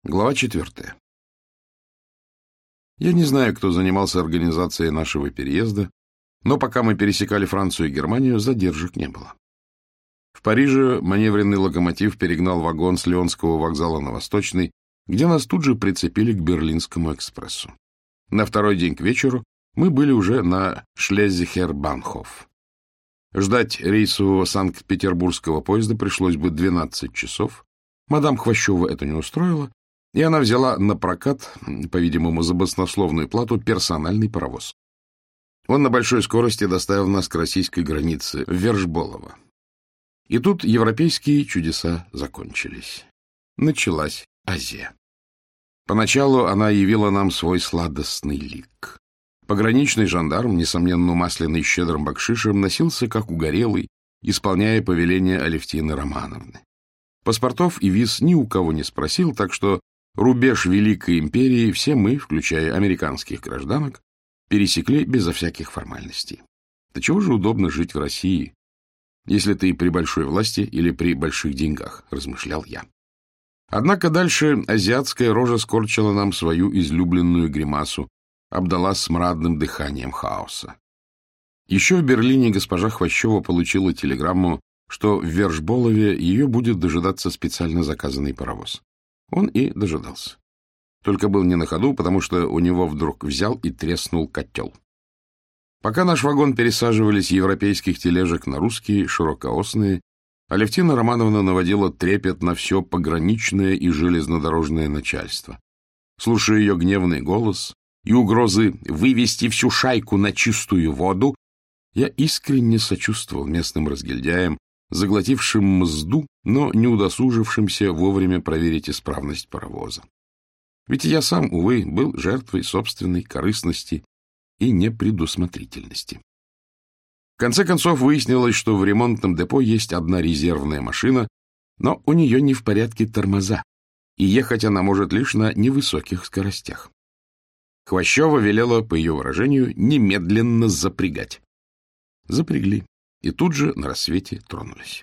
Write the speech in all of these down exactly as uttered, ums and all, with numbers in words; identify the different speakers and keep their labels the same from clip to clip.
Speaker 1: Глава четвертая. Я не знаю, кто занимался организацией нашего переезда, но пока мы пересекали Францию и Германию, задержек не было. В Париже маневренный локомотив перегнал вагон с Лионского вокзала на Восточный, где нас тут же прицепили к Берлинскому экспрессу. На второй день к вечеру мы были уже на Шлезихер-Банхоф. Ждать рейсового Санкт-Петербургского поезда пришлось бы двенадцать часов. Мадам Хвощева это не устроило, и она взяла на прокат, по-видимому, за баснословную плату, персональный паровоз. Он на большой скорости доставил нас к российской границе, в Вершболово. И тут европейские чудеса закончились. Началась Азия. Поначалу она явила нам свой сладостный лик. Пограничный жандарм, несомненно умасленный щедрым бакшишем, носился как угорелый, исполняя повеления Алевтины Романовны. Паспортов и виз ни у кого не спросил, так что рубеж Великой империи все мы, включая американских гражданок, пересекли безо всяких формальностей. Да чего же удобно жить в России, если ты при большой власти или при больших деньгах, размышлял я. Однако дальше азиатская рожа скорчила нам свою излюбленную гримасу, обдала смрадным дыханием хаоса. Еще в Берлине госпожа Хвощева получила телеграмму, что в Вершболове ее будет дожидаться специально заказанный паровоз. Он и дожидался. Только был не на ходу, потому что у него вдруг взял и треснул котел. Пока наш вагон пересаживали с европейских тележек на русские, широкоосные, Алевтина Романовна наводила трепет на все пограничное и железнодорожное начальство. Слушая ее гневный голос и угрозы вывести всю шайку на чистую воду, я искренне сочувствовал местным разгильдяям, заглотившим мзду, но не удосужившимся вовремя проверить исправность паровоза. Ведь я сам, увы, был жертвой собственной корыстности и непредусмотрительности. В конце концов выяснилось, что в ремонтном депо есть одна резервная машина, но у нее не в порядке тормоза, и ехать она может лишь на невысоких скоростях. Хвощева велела, по ее выражению, немедленно запрягать. Запрягли. И тут же на рассвете тронулись.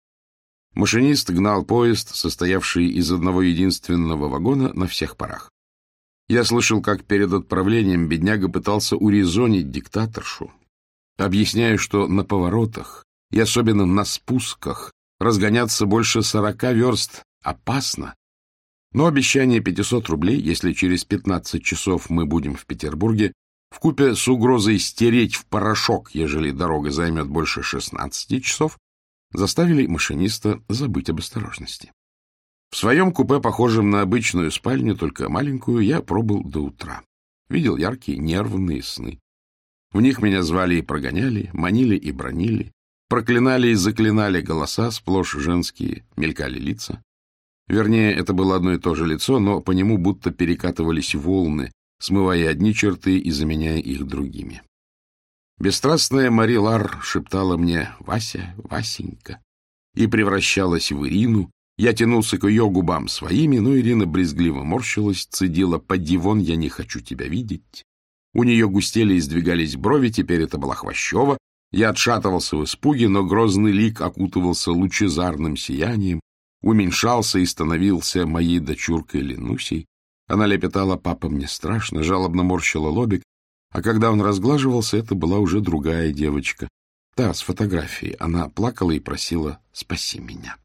Speaker 1: Машинист гнал поезд, состоявший из одного единственного вагона, на всех парах. Я слышал, как перед отправлением бедняга пытался урезонить диктаторшу, объясняя, что на поворотах и особенно на спусках разгоняться больше сорока верст опасно, но обещание пятисот рублей, если через пятнадцать часов мы будем в Петербурге, вкупе с угрозой стереть в порошок, ежели дорога займет больше шестнадцати часов, заставили машиниста забыть об осторожности. В своем купе, похожем на обычную спальню, только маленькую, я пробыл до утра. Видел яркие нервные сны. В них меня звали и прогоняли, манили и бранили, проклинали и заклинали голоса, сплошь женские, мелькали лица. Вернее, это было одно и то же лицо, но по нему будто перекатывались волны, смывая одни черты и заменяя их другими. Бесстрастная Мари Лар шептала мне «Вася, Васенька» и превращалась в Ирину. Я тянулся к ее губам своими, но Ирина брезгливо морщилась, цедила «Поди вон, я не хочу тебя видеть». У нее густели и сдвигались брови, теперь это была Хвощева. Я отшатывался в испуге, но грозный лик окутывался лучезарным сиянием, уменьшался и становился моей дочуркой Ленусей. Она лепетала «Папа, мне страшно», жалобно морщила лобик, а когда он разглаживался, это была уже другая девочка. Та, с фотографией. Она плакала и просила «Спаси меня».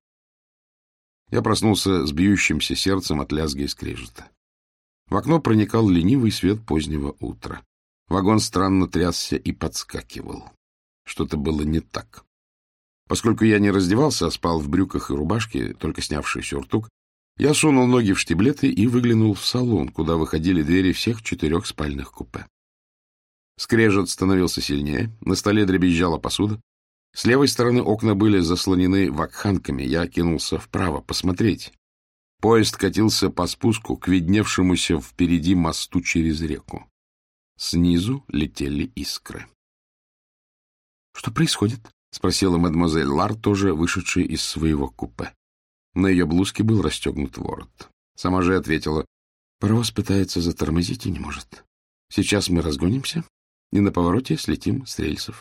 Speaker 1: Я проснулся с бьющимся сердцем от лязга и скрежета. В окно проникал ленивый свет позднего утра. Вагон странно трясся и подскакивал. Что-то было не так. Поскольку я не раздевался, а спал в брюках и рубашке, только снявший сюртук, я сунул ноги в штиблеты и выглянул в салон, куда выходили двери всех четырех спальных купе. Скрежет становился сильнее, на столе дребезжала посуда. С левой стороны окна были заслонены вакханками, я кинулся вправо посмотреть. Поезд катился по спуску к видневшемуся впереди мосту через реку. Снизу летели искры. — Что происходит? — спросила мадемуазель Лар, тоже вышедшая из своего купе. На ее блузке был расстегнут ворот. Сама же ответила: — Паровоз пытается затормозить и не может. Сейчас мы разгонимся и на повороте слетим с рельсов.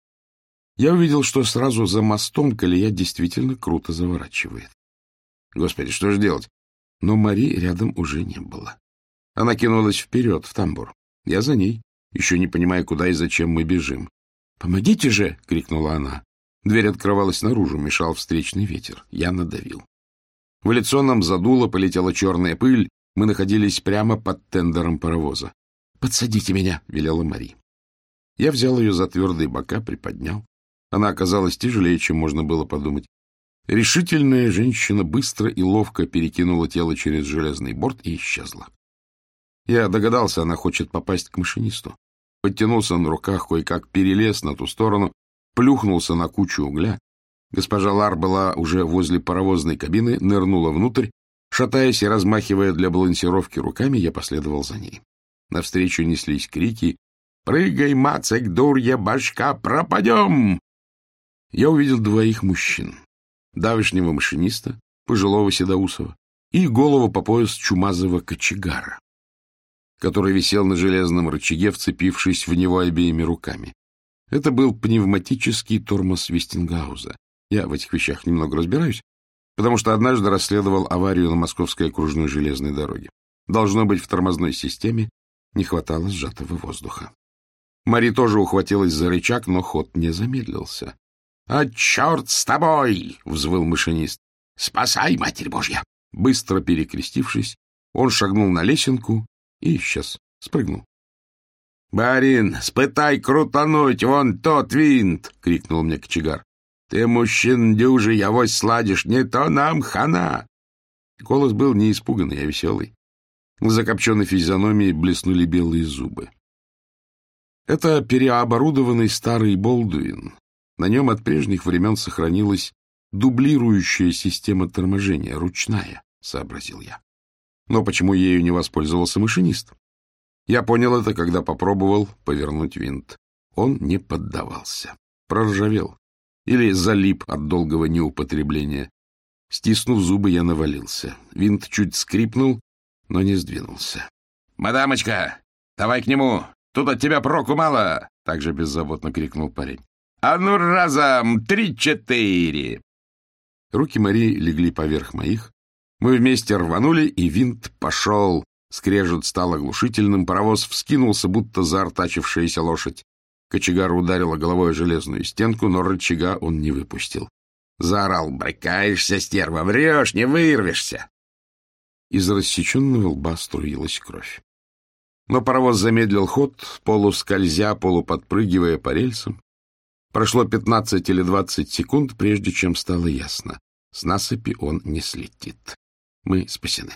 Speaker 1: Я увидел, что сразу за мостом колея действительно круто заворачивает. Господи, что же делать? Но Мари рядом уже не было. Она кинулась вперед, в тамбур. Я за ней, еще не понимая, куда и зачем мы бежим. «Помогите же!» — крикнула она. Дверь открывалась наружу, мешал встречный ветер. Я надавил. В лицо нам задуло, полетела черная пыль. Мы находились прямо под тендером паровоза. «Подсадите меня!» — велела Мари. Я взял ее за твердые бока, приподнял. Она оказалась тяжелее, чем можно было подумать. Решительная женщина быстро и ловко перекинула тело через железный борт и исчезла. Я догадался, она хочет попасть к машинисту. Подтянулся на руках, кое-как перелез на ту сторону, плюхнулся на кучу угля. Госпожа Лар была уже возле паровозной кабины, нырнула внутрь. Шатаясь и размахивая для балансировки руками, я последовал за ней. Навстречу неслись крики: «Прыгай, Мацек, дурья башка, пропадем!» Я увидел двоих мужчин. Давешнего машиниста, пожилого седоусого, и голову по пояс чумазого кочегара, который висел на железном рычаге, вцепившись в него обеими руками. Это был пневматический тормоз Вестингауза. Я в этих вещах немного разбираюсь, потому что однажды расследовал аварию на Московской окружной железной дороге. Должно быть, в тормозной системе не хватало сжатого воздуха. Мари тоже ухватилась за рычаг, но ход не замедлился. — А черт с тобой! — взвыл машинист. — Спасай, Матерь Божья! Быстро перекрестившись, он шагнул на лесенку и исчез, спрыгнул. — Барин, спытай крутануть вон тот винт! — крикнул мне кочегар. — Ты, мужчин дюжий, авось сладишь, не то нам хана! Голос был не испуганный, а веселый. В закопченной физиономии блеснули белые зубы. Это переоборудованный старый Болдуин. На нем от прежних времен сохранилась дублирующая система торможения, ручная, сообразил я. Но почему ею не воспользовался машинист? Я понял это, когда попробовал повернуть винт. Он не поддавался, проржавел или залип от долгого неупотребления. Стиснув зубы, я навалился. Винт чуть скрипнул, но не сдвинулся. — Мадамочка, давай к нему! Тут от тебя проку мало! — также беззаботно крикнул парень. — А ну разом! Три-четыре! Руки Марии легли поверх моих. Мы вместе рванули, и винт пошел. Скрежет стал оглушительным, паровоз вскинулся, будто заортачившаяся лошадь. Кочегар ударила головой о железную стенку, но рычага он не выпустил. Заорал: «Брыкаешься, стерва, врешь, не вырвешься!» Из рассеченного лба струилась кровь. Но паровоз замедлил ход, полускользя, полуподпрыгивая по рельсам. Прошло пятнадцать или двадцать секунд, прежде чем стало ясно. С насыпи он не слетит. Мы спасены.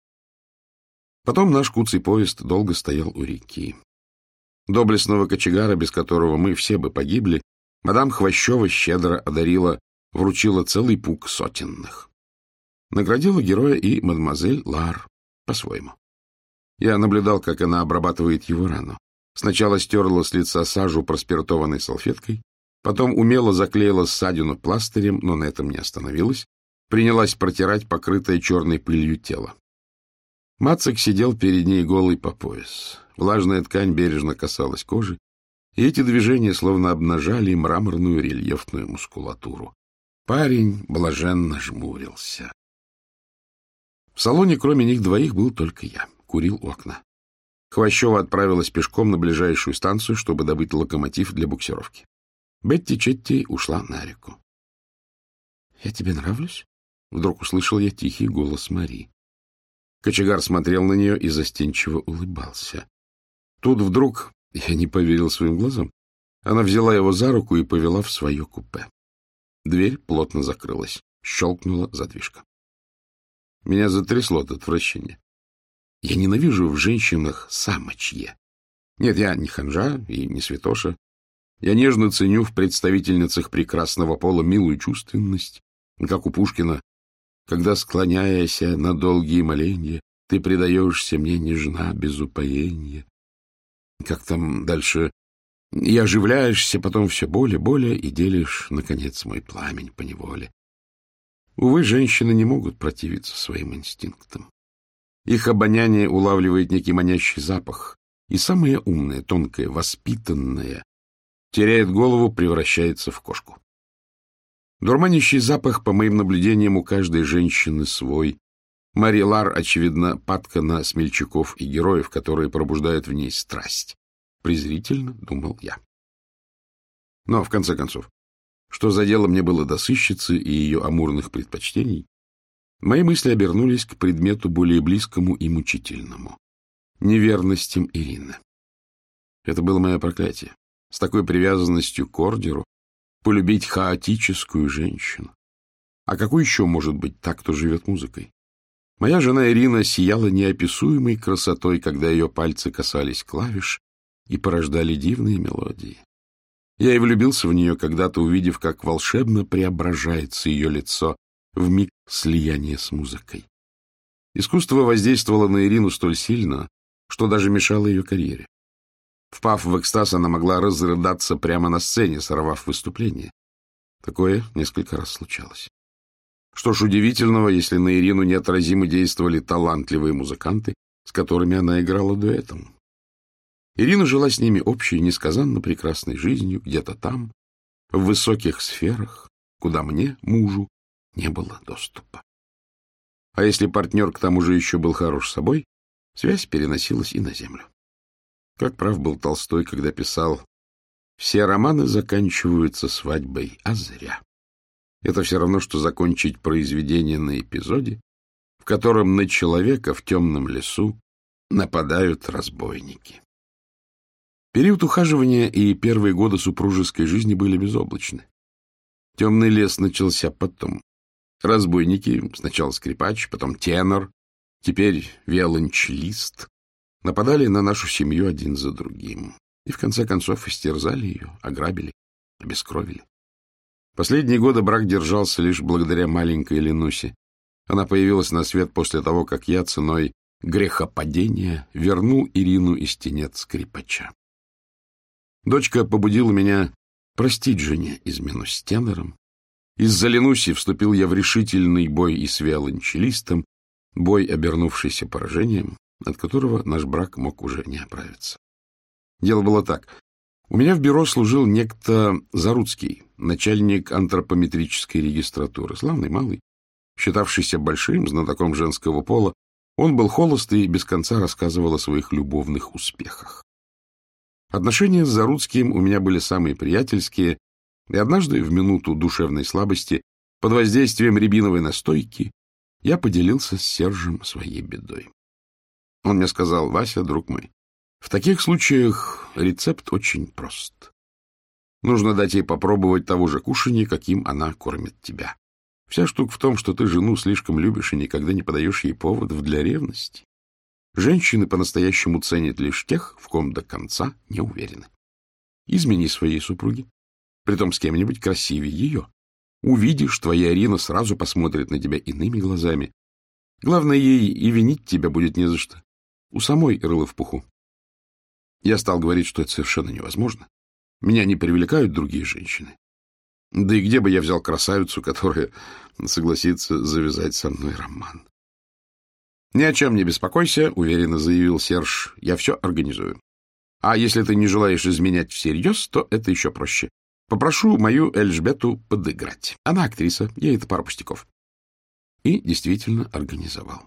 Speaker 1: Потом наш куцый поезд долго стоял у реки. Доблестного кочегара, без которого мы все бы погибли, мадам Хвощева щедро одарила, вручила целый пук сотенных. Наградила героя и мадемуазель Лар по-своему. Я наблюдал, как она обрабатывает его рану. Сначала стерла с лица сажу проспиртованной салфеткой, потом умело заклеила ссадину пластырем, но на этом не остановилась, принялась протирать покрытое черной пылью тело. Мацек сидел перед ней голый по пояс. Влажная ткань бережно касалась кожи, и эти движения словно обнажали мраморную рельефную мускулатуру. Парень блаженно жмурился. В салоне кроме них двоих был только я. Курил у окна. Хвощева отправилась пешком на ближайшую станцию, чтобы добыть локомотив для буксировки. Бетти Четти ушла на реку. — Я тебе нравлюсь? — вдруг услышал я тихий голос Мари. Кочегар смотрел на нее и застенчиво улыбался. Тут вдруг, я не поверил своим глазам, она взяла его за руку и повела в свое купе. Дверь плотно закрылась. Щелкнула задвижка. Меня затрясло от отвращения. Я ненавижу в женщинах самочье. Нет, я не ханжа и не святоша. Я нежно ценю в представительницах прекрасного пола милую чувственность, как у Пушкина, когда, склоняясь на долгие моленья, ты предаешься мне, нежна, без упоения. Как там дальше? И оживляешься потом все более, более, и делишь, наконец, мой пламень поневоле. Увы, женщины не могут противиться своим инстинктам. Их обоняние улавливает некий манящий запах, и самое умное, тонкое, воспитанное теряет голову, превращается в кошку. Дурманящий запах, по моим наблюдениям, у каждой женщины свой. Мари Лар, очевидно, падка на смельчаков и героев, которые пробуждают в ней страсть. Презрительно думал я. Но, в конце концов, что за дело мне было до сыщицы и ее амурных предпочтений, мои мысли обернулись к предмету более близкому и мучительному — неверностям Ирины. Это было мое проклятие. С такой привязанностью к ордеру полюбить хаотическую женщину. А какой еще может быть так, кто живет музыкой? Моя жена Ирина сияла неописуемой красотой, когда ее пальцы касались клавиш и порождали дивные мелодии. Я и влюбился в нее, когда-то увидев, как волшебно преображается ее лицо в миг слияния с музыкой. Искусство воздействовало на Ирину столь сильно, что даже мешало ее карьере. Впав в экстаз, она могла разрыдаться прямо на сцене, сорвав выступление. Такое несколько раз случалось. Что ж удивительного, если на Ирину неотразимо действовали талантливые музыканты, с которыми она играла дуэтом. Ирина жила с ними общей, несказанно прекрасной жизнью, где-то там, в высоких сферах, куда мне, мужу, не было доступа. А если партнер к тому же еще был хорош собой, связь переносилась и на землю. Как прав был Толстой, когда писал: «Все романы заканчиваются свадьбой, а зря». Это все равно, что закончить произведение на эпизоде, в котором на человека в темном лесу нападают разбойники. Период ухаживания и первые годы супружеской жизни были безоблачны. Темный лес начался потом. Разбойники, сначала скрипач, потом тенор, теперь виолончелист, нападали на нашу семью один за другим и, в конце концов, истерзали ее, ограбили, обескровили. Последние годы брак держался лишь благодаря маленькой Ленусе. Она появилась на свет после того, как я ценой грехопадения вернул Ирину из тенет скрипача. Дочка побудила меня простить жене измену с тенором. Из-за Ленуси вступил я в решительный бой и с виолончелистом, бой, обернувшийся поражением, от которого наш брак мог уже не оправиться. Дело было так. У меня в бюро служил некто Заруцкий, начальник антропометрической регистратуры, славный малый, считавшийся большим знатоком женского пола. Он был холост и без конца рассказывал о своих любовных успехах. Отношения с Заруцким у меня были самые приятельские, и однажды, в минуту душевной слабости, под воздействием рябиновой настойки, я поделился с Сержем своей бедой. Он мне сказал: «Вася, друг мой, в таких случаях рецепт очень прост. Нужно дать ей попробовать того же кушанья, каким она кормит тебя. Вся штука в том, что ты жену слишком любишь и никогда не подаешь ей поводов для ревности. Женщины по-настоящему ценят лишь тех, в ком до конца не уверены. Измени своей супруге, притом с кем-нибудь красивее ее. Увидишь, твоя Ирина сразу посмотрит на тебя иными глазами. Главное, ей и винить тебя будет не за что. У самой рыло в пуху». Я стал говорить, что это совершенно невозможно. Меня не привлекают другие женщины. Да и где бы я взял красавицу, которая согласится завязать со мной роман? «Ни о чем не беспокойся», — уверенно заявил Серж, — «я все организую. А если ты не желаешь изменять всерьез, то это еще проще. Попрошу мою Эльжбету подыграть. Она актриса, ей это пара пустяков». И действительно организовал.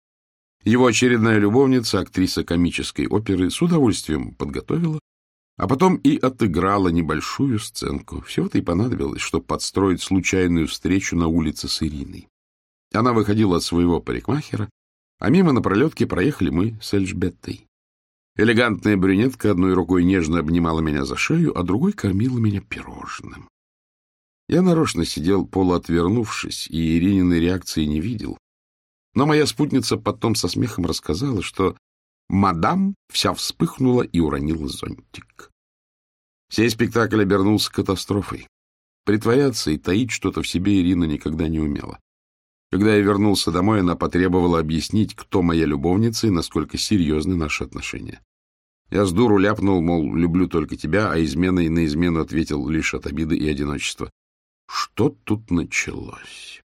Speaker 1: Его очередная любовница, актриса комической оперы, с удовольствием подготовила, а потом и отыграла небольшую сценку. Всего-то и понадобилось, чтобы подстроить случайную встречу на улице с Ириной. Она выходила от своего парикмахера, а мимо на пролетке проехали мы с Эльжбеттой. Элегантная брюнетка одной рукой нежно обнимала меня за шею, а другой кормила меня пирожным. Я нарочно сидел, полуотвернувшись, и Ирининой реакции не видел. Но моя спутница потом со смехом рассказала, что мадам вся вспыхнула и уронила зонтик. Сей спектакль обернулся катастрофой. Притворяться и таить что-то в себе Ирина никогда не умела. Когда я вернулся домой, она потребовала объяснить, кто моя любовница и насколько серьезны наши отношения. Я с дуру ляпнул, мол, люблю только тебя, а изменой на измену ответил лишь от обиды и одиночества. Что тут началось?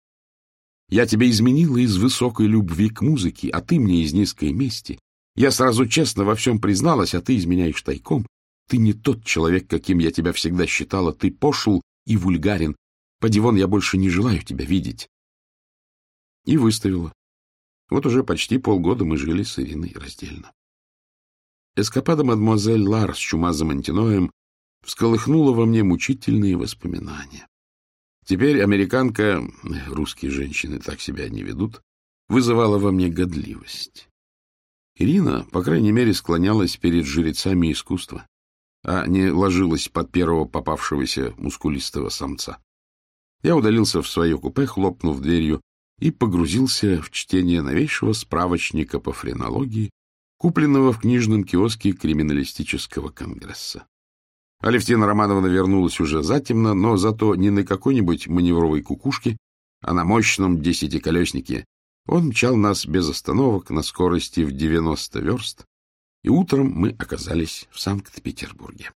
Speaker 1: Я тебя изменила из высокой любви к музыке, а ты мне из низкой мести. Я сразу честно во всем призналась, а ты изменяешь тайком. Ты не тот человек, каким я тебя всегда считала. Ты пошел и вульгарен. Поди вон, я больше не желаю тебя видеть. И выставила. Вот уже почти полгода мы жили с Ириной раздельно. Эскапада мадемуазель Лар с чумазым антиноем всколыхнула во мне мучительные воспоминания. Теперь американка, русские женщины так себя не ведут, вызывала во мне годливость. Ирина, по крайней мере, склонялась перед жрецами искусства, а не ложилась под первого попавшегося мускулистого самца. Я удалился в свое купе, хлопнув дверью, и погрузился в чтение новейшего справочника по френологии, купленного в книжном киоске криминалистического конгресса. Алевтина Романовна вернулась уже затемно, но зато не на какой-нибудь маневровой кукушке, а на мощном десятиколеснике. Он мчал нас без остановок на скорости в девяносто верст, и утром мы оказались в Санкт-Петербурге.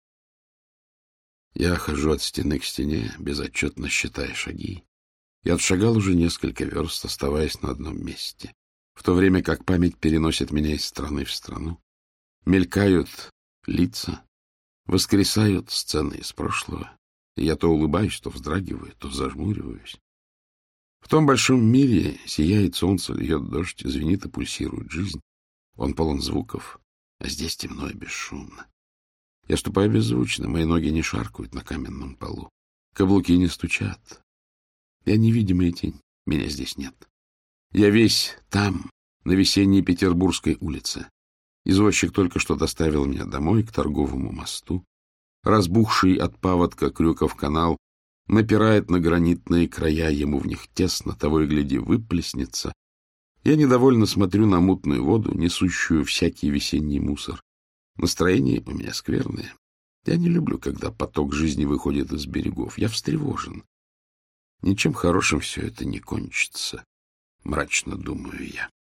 Speaker 1: Я хожу от стены к стене, безотчетно считая шаги, и отшагал уже несколько верст, оставаясь на одном месте, в то время как память переносит меня из страны в страну. Мелькают лица, воскресают сцены из прошлого, и я то улыбаюсь, то вздрагиваю, то зажмуриваюсь. В том большом мире сияет солнце, льет дождь, звенит и пульсирует жизнь. Он полон звуков, а здесь темно и бесшумно. Я ступаю беззвучно, мои ноги не шаркают на каменном полу, каблуки не стучат. Я невидимая тень, меня здесь нет. Я весь там, на весенней Петербургской улице. Извозчик только что доставил меня домой, к торговому мосту. Разбухший от паводка Крюков канал напирает на гранитные края, ему в них тесно, того и гляди, выплеснется. Я недовольно смотрю на мутную воду, несущую всякий весенний мусор. Настроение у меня скверное. Я не люблю, когда поток жизни выходит из берегов. Я встревожен. Ничем хорошим все это не кончится, мрачно думаю я.